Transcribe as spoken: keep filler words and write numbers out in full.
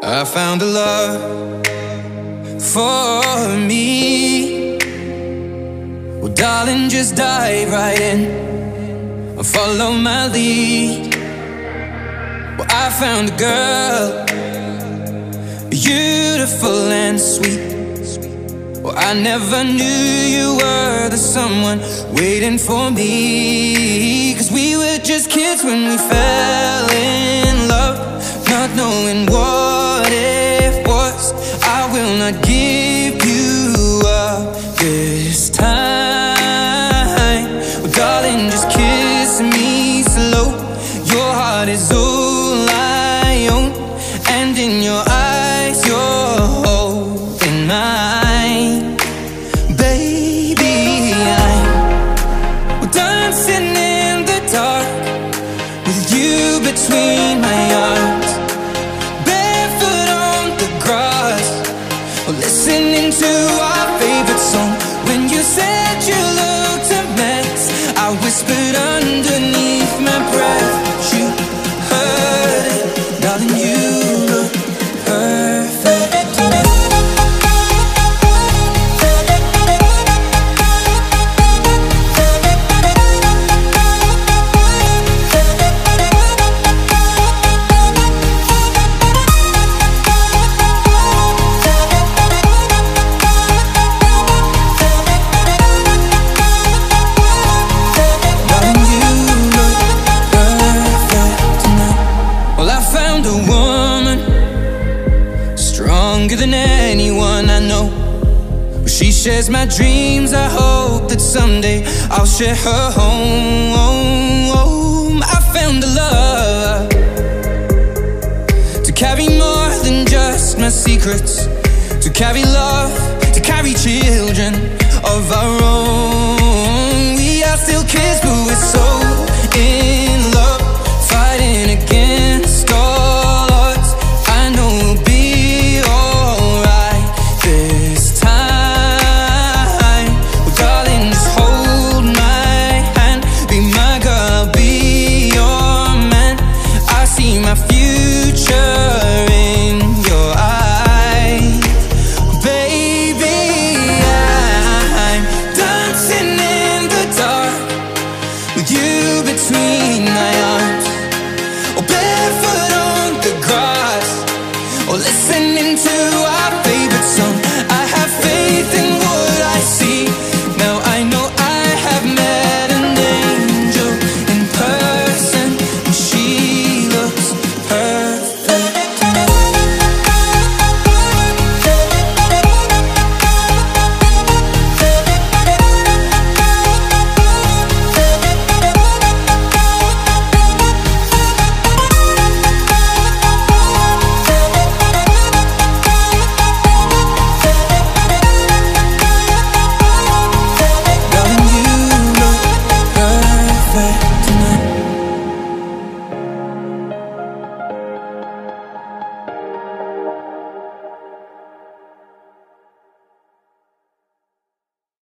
I found a love for me. Well, darling, just dive right in and follow my lead. Well, I found a girl, beautiful and sweet. Well, I never knew you were the someone waiting for me. Cause we were just kids when we fell in love, not knowing what it was. I will not give you up this time. Well, darling, just kiss me slow. Your heart is all I own, and in your eyes you're holding mine. Baby, I'm dancing in the dark with you between my arms, barefoot on the grass, listening to our favorite song. When you said you looked a mess, I whispered underneath my breath, but you heard it, darling, you look perfect tonight. Stronger than anyone I know. She shares my dreams. I hope that someday I'll share her home. I found a love to carry more than just my secrets, to carry love, to carry children of our own. We are still kids, but we're so in love, fighting against all odds. I know we'll be between